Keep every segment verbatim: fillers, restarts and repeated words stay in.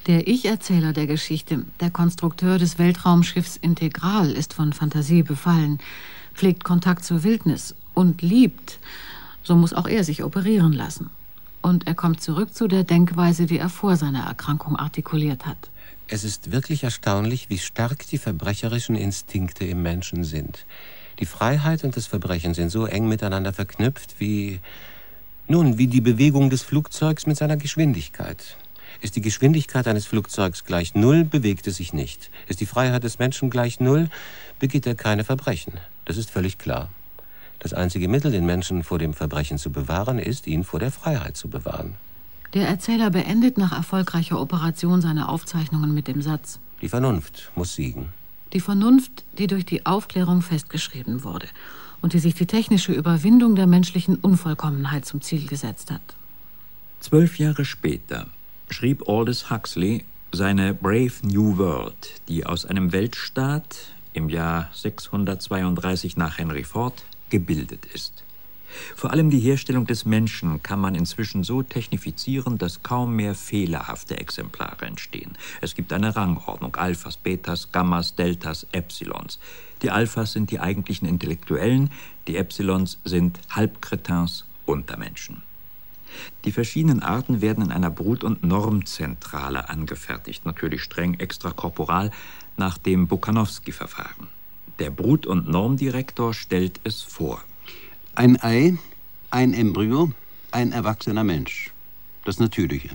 Der Ich-Erzähler der Geschichte, der Konstrukteur des Weltraumschiffs Integral, ist von Fantasie befallen, pflegt Kontakt zur Wildnis und liebt. So muss auch er sich operieren lassen. Und er kommt zurück zu der Denkweise, die er vor seiner Erkrankung artikuliert hat. Es ist wirklich erstaunlich, wie stark die verbrecherischen Instinkte im Menschen sind. Die Freiheit und das Verbrechen sind so eng miteinander verknüpft wie, nun, wie die Bewegung des Flugzeugs mit seiner Geschwindigkeit. Ist die Geschwindigkeit eines Flugzeugs gleich Null, bewegt es sich nicht. Ist die Freiheit des Menschen gleich Null, begeht er keine Verbrechen. Das ist völlig klar. Das einzige Mittel, den Menschen vor dem Verbrechen zu bewahren, ist, ihn vor der Freiheit zu bewahren. Der Erzähler beendet nach erfolgreicher Operation seine Aufzeichnungen mit dem Satz: Die Vernunft muss siegen. Die Vernunft, die durch die Aufklärung festgeschrieben wurde und die sich die technische Überwindung der menschlichen Unvollkommenheit zum Ziel gesetzt hat. Zwölf Jahre später schrieb Aldous Huxley seine Brave New World, die aus einem Weltstaat im Jahr sechshundertzweiunddreißig nach Henry Ford gebildet ist. Vor allem die Herstellung des Menschen kann man inzwischen so technifizieren, dass kaum mehr fehlerhafte Exemplare entstehen. Es gibt eine Rangordnung: Alphas, Betas, Gammas, Deltas, Epsilons. Die Alphas sind die eigentlichen Intellektuellen, die Epsilons sind Halbkretins, Untermenschen. Die verschiedenen Arten werden in einer Brut- und Normzentrale angefertigt, natürlich streng extrakorporal nach dem Bokanowski-Verfahren. Der Brut- und Normdirektor stellt es vor. Ein Ei, ein Embryo, ein erwachsener Mensch. Das Natürliche.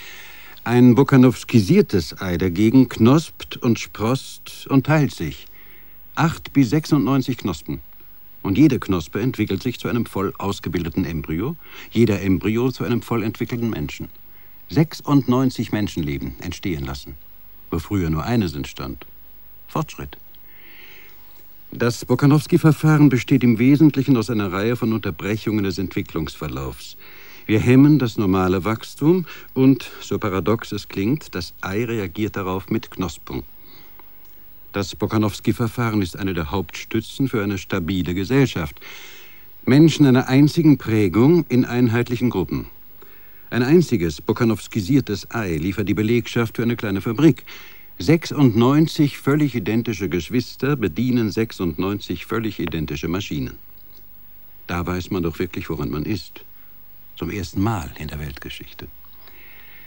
Ein bokanowskisiertes Ei dagegen knospt und sproßt und teilt sich. Acht bis sechsundneunzig Knospen. Und jede Knospe entwickelt sich zu einem voll ausgebildeten Embryo, jeder Embryo zu einem voll entwickelten Menschen. sechsundneunzig Menschenleben entstehen lassen, wo früher nur eines entstand. Fortschritt. Das Bokanowski-Verfahren besteht im Wesentlichen aus einer Reihe von Unterbrechungen des Entwicklungsverlaufs. Wir hemmen das normale Wachstum und, so paradox es klingt, das Ei reagiert darauf mit Knospung. Das Bokanowski-Verfahren ist eine der Hauptstützen für eine stabile Gesellschaft. Menschen einer einzigen Prägung in einheitlichen Gruppen. Ein einziges bokanowskisiertes Ei liefert die Belegschaft für eine kleine Fabrik. sechsundneunzig völlig identische Geschwister bedienen sechsundneunzig völlig identische Maschinen. Da weiß man doch wirklich, woran man ist. Zum ersten Mal in der Weltgeschichte.